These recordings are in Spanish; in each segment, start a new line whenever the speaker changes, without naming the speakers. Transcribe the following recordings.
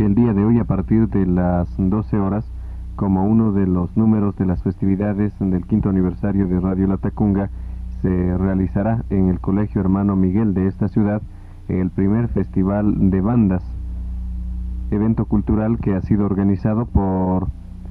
El día de hoy, a partir de las 12 horas, como uno de los números de las festividades del 5º aniversario de Radio Latacunga, se realizará en el Colegio Hermano Miguel de esta ciudad el primer festival de bandas, evento cultural que ha sido organizado por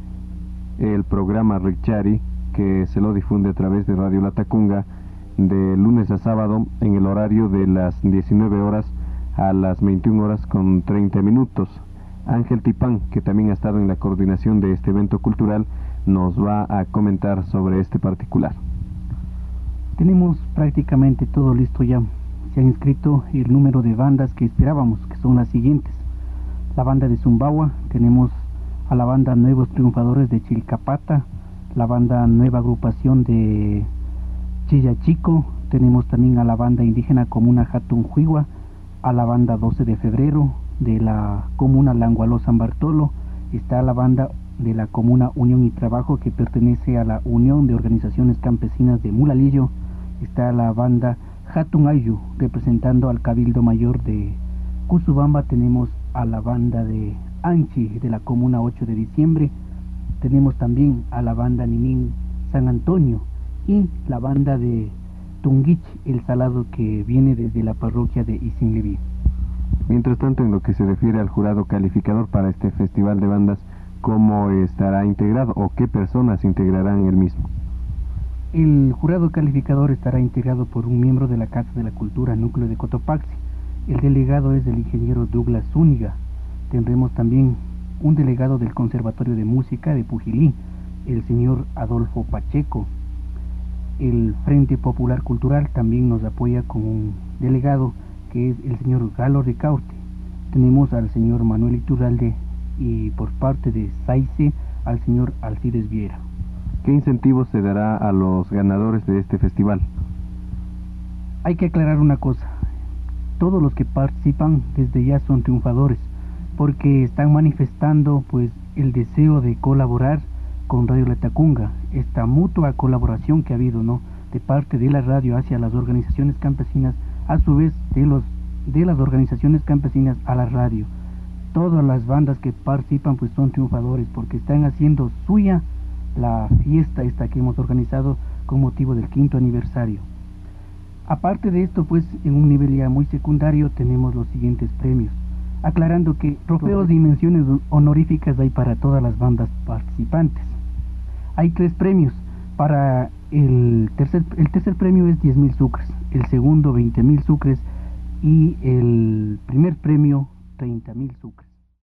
el programa Richari, que se lo difunde a través de Radio Latacunga de lunes a sábado en el horario de las 19 horas a las 21 horas con 30 minutos. Ángel Tipán, que también ha estado en la coordinación de este evento cultural, nos va a comentar sobre este particular.
Tenemos prácticamente todo listo ya. Se han inscrito el número de bandas que esperábamos, que son las siguientes. La banda de Zumbagua, tenemos a la banda Nuevos Triunfadores de Chilcapata, la banda Nueva Agrupación de Chillachico, tenemos también a la banda indígena Comuna Jatunjuigua, a la banda 12 de febrero de la Comuna Langualó San Bartolo, está la banda de la Comuna Unión y Trabajo, que pertenece a la Unión de Organizaciones Campesinas de Mulalillo, está la banda Jatungayu, representando al Cabildo Mayor de Cusubamba, tenemos a la banda de Anchi de la Comuna 8 de diciembre, tenemos también a la banda Ninín San Antonio y la banda de Tunguich El Salado, que viene desde la parroquia de Isinleví.
Mientras tanto, en lo que se refiere al jurado calificador para este festival de bandas, ¿cómo estará integrado o qué personas integrarán el mismo?
El jurado calificador estará integrado por un miembro de la Casa de la Cultura Núcleo de Cotopaxi. El delegado es el ingeniero Douglas Zúñiga. Tendremos también un delegado del Conservatorio de Música de Pujilí, el señor Adolfo Pacheco. El Frente Popular Cultural también nos apoya con un delegado, que es el señor Galo Ricaurte. Tenemos al señor Manuel Iturralde y por parte de SAICE al señor Alcides Viera.
¿Qué incentivos se dará a los ganadores de este festival?
Hay que aclarar una cosa: todos los que participan desde ya son triunfadores, porque están manifestando pues el deseo de colaborar con Radio Latacunga, esta mutua colaboración que ha habido, ¿no?, de parte de la radio hacia las organizaciones campesinas, a su vez de las organizaciones campesinas a la radio. Todas las bandas que participan pues son triunfadores, porque están haciendo suya la fiesta esta que hemos organizado con motivo del 5º aniversario. Aparte de esto, pues en un nivel ya muy secundario tenemos los siguientes premios, aclarando que trofeos y menciones honoríficas hay para todas las bandas participantes. Hay 3 premios. Para el tercer premio es 10.000 sucres, el segundo 20.000 sucres y el primer premio 30.000 sucres.